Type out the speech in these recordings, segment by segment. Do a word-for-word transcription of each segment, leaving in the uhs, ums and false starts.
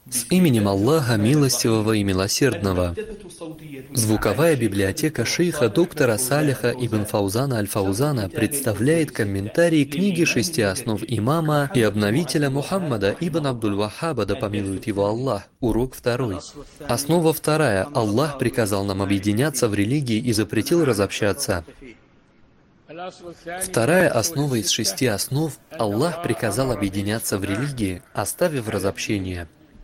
С именем Аллаха, милостивого и милосердного. Звуковая библиотека шейха доктора Салиха ибн Фаузана аль-Фаузана представляет комментарии книги шести основ имама и обновителя Мухаммада ибн Абдуль-Ваххаба, да помилует его Аллах. Урок второй. Основа вторая. Аллах приказал нам объединяться в религии и запретил разобщаться. Вторая основа из шести основ. Аллах приказал объединяться в религии, оставив разобщение.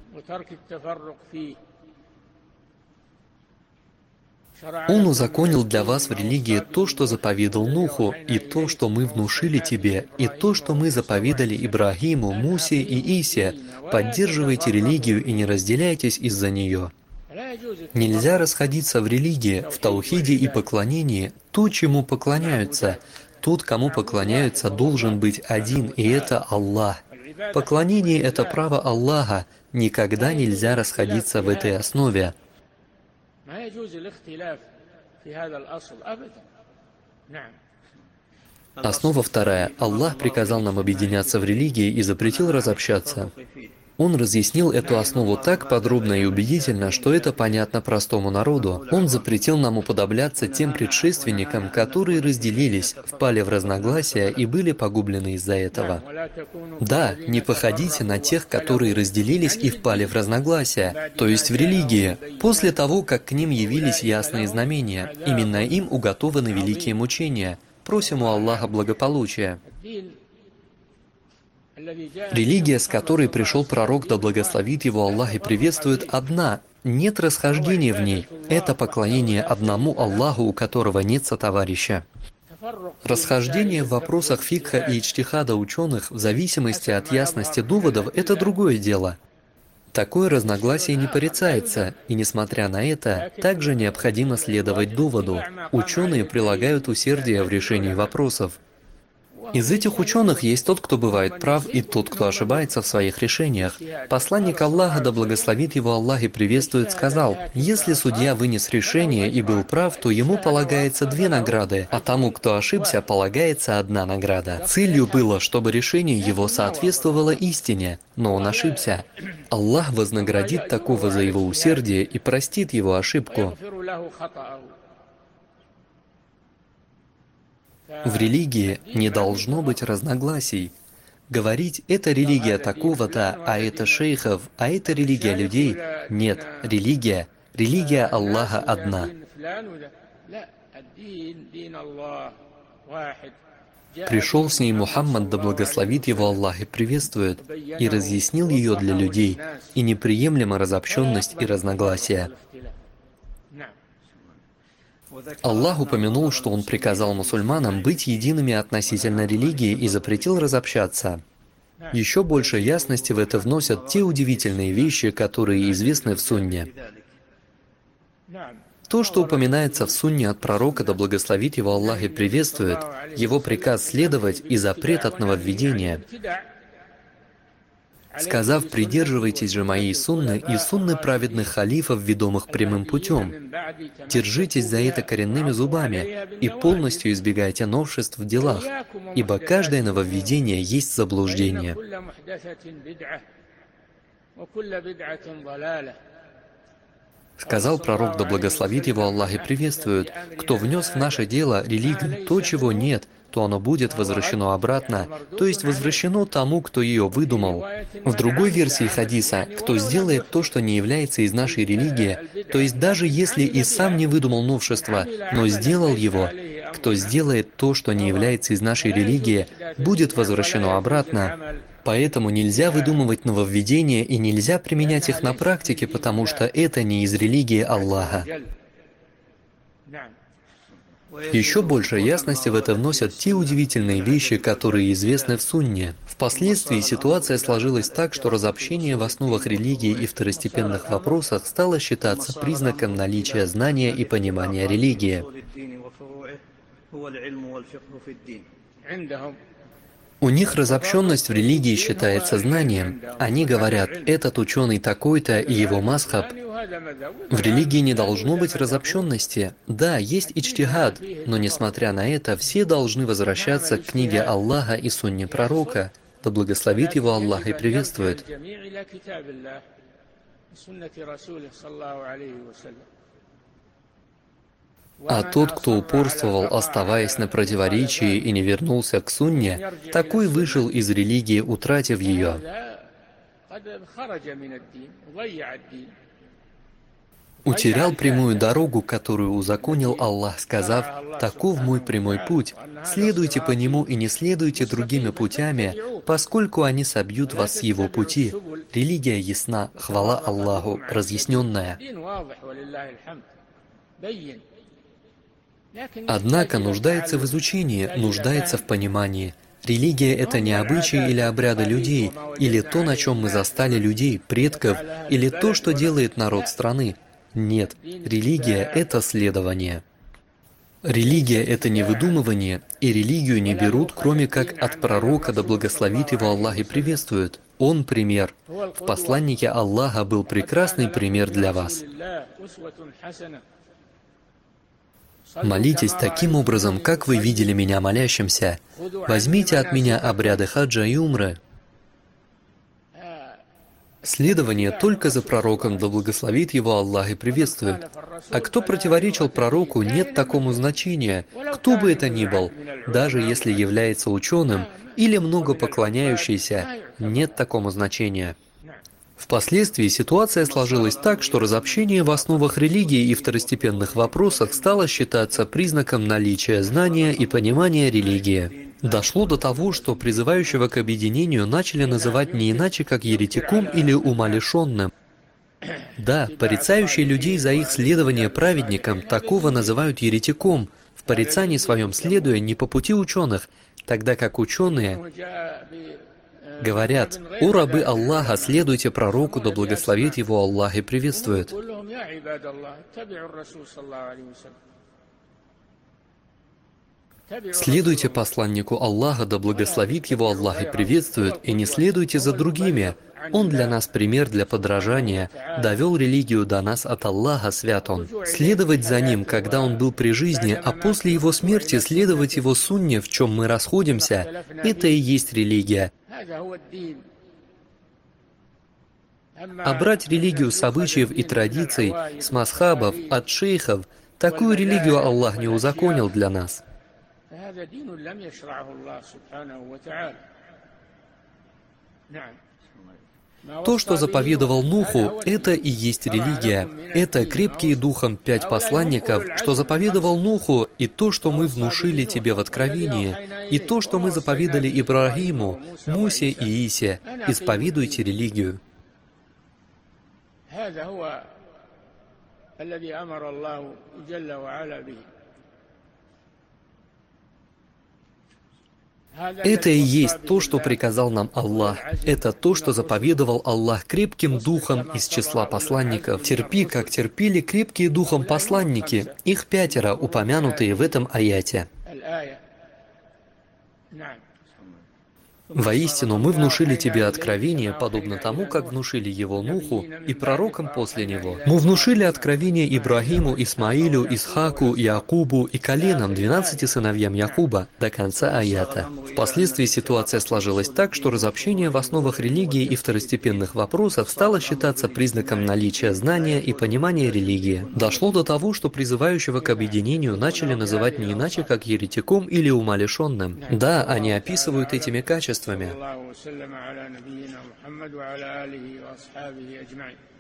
Он узаконил для вас в религии то, что заповедал Нуху, и то, что мы внушили тебе, и то, что мы заповедали Ибрагиму, Мусе и Исе. Поддерживайте религию и не разделяйтесь из-за нее. Нельзя расходиться в религии, в таухиде и поклонении, то, чему поклоняются. Тот, кому поклоняются, должен быть один, и это Аллах. Поклонение — это право Аллаха. Никогда нельзя расходиться в этой основе. Основа вторая. Аллах приказал нам объединяться в религии и запретил разобщаться. Он разъяснил эту основу так подробно и убедительно, что это понятно простому народу. Он запретил нам уподобляться тем предшественникам, которые разделились, впали в разногласия и были погублены из-за этого. Да, не походите на тех, которые разделились и впали в разногласия, то есть в религии, после того, как к ним явились ясные знамения. Именно им уготованы великие мучения. Просим у Аллаха благополучия. Религия, с которой пришел пророк, да благословит его Аллах и приветствует, одна. Нет расхождения в ней. Это поклонение одному Аллаху, у которого нет сотоварища. Расхождение в вопросах фикха и иджтихада ученых в зависимости от ясности доводов – это другое дело. Такое разногласие не порицается, и несмотря на это, также необходимо следовать доводу. Ученые прилагают усердие в решении вопросов. Из этих ученых есть тот, кто бывает прав, и тот, кто ошибается в своих решениях. Посланник Аллаха, да благословит его Аллах и приветствует, сказал: «Если судья вынес решение и был прав, то ему полагается две награды, а тому, кто ошибся, полагается одна награда». Целью было, чтобы решение его соответствовало истине, но он ошибся. Аллах вознаградит такого за его усердие и простит его ошибку. В религии не должно быть разногласий. Говорить «это религия такого-то, а это шейхов, а это религия людей» — нет, религия, религия Аллаха одна. Пришел с ней Мухаммад, да благословит его Аллах и приветствует, и разъяснил ее для людей, и неприемлема разобщенность и разногласия. Аллах упомянул, что Он приказал мусульманам быть едиными относительно религии и запретил разобщаться. Еще больше ясности в это вносят те удивительные вещи, которые известны в Сунне. То, что упоминается в Сунне от пророка, да благословит его Аллах и приветствует, его приказ следовать и запрет от нововведения. Сказав: «Придерживайтесь же моей сунны и сунны праведных халифов, ведомых прямым путем. Держитесь за это коренными зубами и полностью избегайте новшеств в делах, ибо каждое нововведение есть заблуждение». Сказал пророк, да благословит его Аллах и приветствует: «Кто внес в наше дело религию то, чего нет, то оно будет возвращено обратно, то есть возвращено тому, кто ее выдумал». В другой версии хадиса: «Кто сделает то, что не является из нашей религии, то есть даже если и сам не выдумал новшество, но сделал его, кто сделает то, что не является из нашей религии, будет возвращено обратно». Поэтому нельзя выдумывать нововведения и нельзя применять их на практике, потому что это не из религии Аллаха. Еще больше ясности в это вносят те удивительные вещи, которые известны в Сунне. Впоследствии ситуация сложилась так, что разобщение в основах религии и второстепенных вопросах стало считаться признаком наличия знания и понимания религии. У них разобщенность в религии считается знанием. Они говорят: «Этот ученый такой-то и его мазхаб». В религии не должно быть разобщенности. Да, есть иджтихад, но несмотря на это, все должны возвращаться к книге Аллаха и сунне пророка, да благословит его Аллах и приветствует. А тот, кто упорствовал, оставаясь на противоречии и не вернулся к сунне, такой вышел из религии, утратив ее. Утерял прямую дорогу, которую узаконил Аллах, сказав: «Таков мой прямой путь, следуйте по нему и не следуйте другими путями, поскольку они собьют вас с его пути». Религия ясна, хвала Аллаху, разъясненная. Однако нуждается в изучении, нуждается в понимании. Религия — это не обычаи или обряды людей, или то, на чем мы застали людей, предков, или то, что делает народ страны. Нет, религия — это следование. Религия — это не выдумывание, и религию не берут, кроме как от пророка, да благословит его Аллах и приветствует. Он пример. В посланнике Аллаха был прекрасный пример для вас. Молитесь таким образом, как вы видели меня молящимся. Возьмите от меня обряды хаджа и умры. Следование только за пророком, да благословит его Аллах и приветствует. А кто противоречил пророку, нет такому значения, кто бы это ни был, даже если является ученым или много поклоняющийся, нет такому значения. Впоследствии ситуация сложилась так, что разобщение в основах религии и второстепенных вопросах стало считаться признаком наличия знания и понимания религии. Дошло до того, что призывающего к объединению начали называть не иначе, как еретиком или умалишенным. Да, порицающие людей за их следование праведникам, такого называют еретиком, в порицании своем следуя не по пути ученых, тогда как ученые говорят: «О рабы Аллаха, следуйте пророку, да благословит его Аллах и приветствует». Следуйте посланнику Аллаха, да благословит его Аллах и приветствует, и не следуйте за другими. Он для нас пример для подражания, довел религию до нас от Аллаха, свят Он. Следовать за Ним, когда Он был при жизни, а после Его смерти следовать Его сунне, в чем мы расходимся, это и есть религия. А брать религию с обычаев и традиций, с масхабов, от шейхов, такую религию Аллах не узаконил для нас. То, что заповедовал Нуху, это и есть религия. Это крепкие духом пять посланников, что заповедовал Нуху, и то, что мы внушили тебе в откровении, и то, что мы заповедали Ибрагиму, Мусе и Исе. Исповедуйте религию. Это и есть то, что приказал нам Аллах. Это то, что заповедовал Аллах крепким духом из числа посланников. Терпи, как терпели крепкие духом посланники, их пятеро, упомянутые в этом аяте. Воистину, мы внушили тебе откровение, подобно тому, как внушили его Нуху и пророкам после него. Мы внушили откровение Ибрагиму, Исмаилю, Исхаку, Якубу и коленам, двенадцати сыновьям Якуба, до конца аята. Впоследствии ситуация сложилась так, что разобщение в основах религии и второстепенных вопросов стало считаться признаком наличия знания и понимания религии. Дошло до того, что призывающего к объединению начали называть не иначе, как еретиком или умалишенным. Да, они описывают этими качествами.